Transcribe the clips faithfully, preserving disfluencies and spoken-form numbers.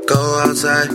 Go outside.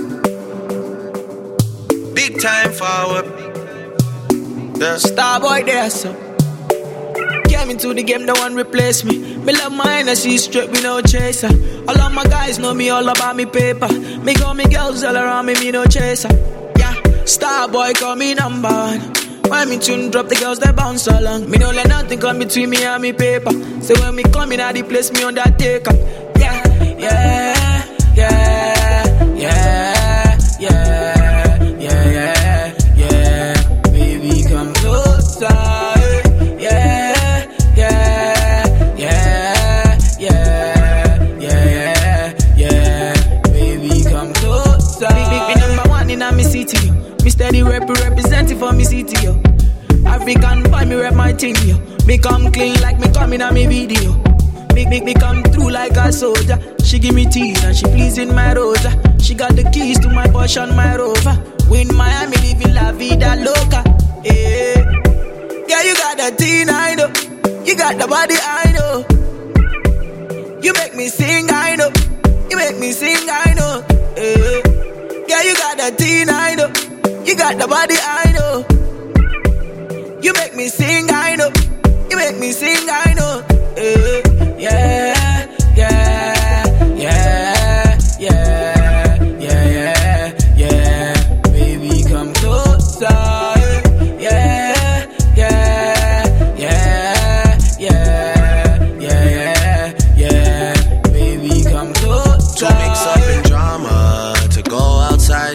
Big time forward. Yeah. Starboy there, so. Came into the game, no one replace me. Me love my energy straight, we no chaser. All of my guys know me all about me paper. Me got me girls all around me, me no chaser. Yeah, Starboy call me number one. When me tune drop, the girls they bounce along. Me don't let nothing come between me and me paper. So when me come in, I the place me on that take up. Yeah, yeah, yeah, yeah, yeah, yeah, yeah, yeah. Baby, come closer. Yeah, yeah, yeah, yeah, yeah, yeah. Baby, come closer. Big, big, big number one in a me city. Me steady rep representing for me city, yo. African boy, me rep my thing, yo. Me come clean like me coming on me video. Make, make me come through like a soldier. She give me teeth and she pleasing my rosa. She got the keys to my Porsche and my Rover. We in Miami living la vida loca. Yeah, yeah, you got the teen, I know. You got the body, I know. You make me sing, I know. You make me sing, I know. Yeah, yeah, you got the teen, I know. You got the body, I know. You make me sing, I know. You make me sing, I know. Uh, yeah, yeah, yeah, yeah, yeah, yeah, yeah. Baby, come closer. Yeah, yeah, yeah, yeah, yeah, yeah. Baby, come closer. To mix up in drama, to go outside.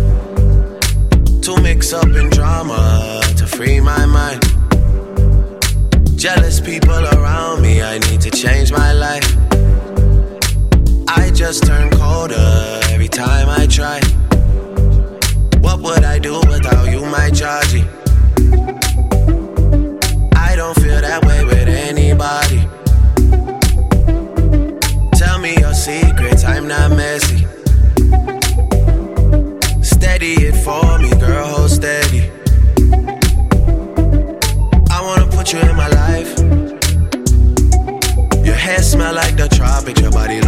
To mix up in drama, to free my mind. Jealous people around me, I need to change my life. I just turn colder every time I try. What would I do without you, my Georgie? I don't feel that way with anybody. Tell me your secrets, I'm not messy. Steady it for me, girl, hold steady. I wanna put you in my life. Your hair smell like the tropics, your body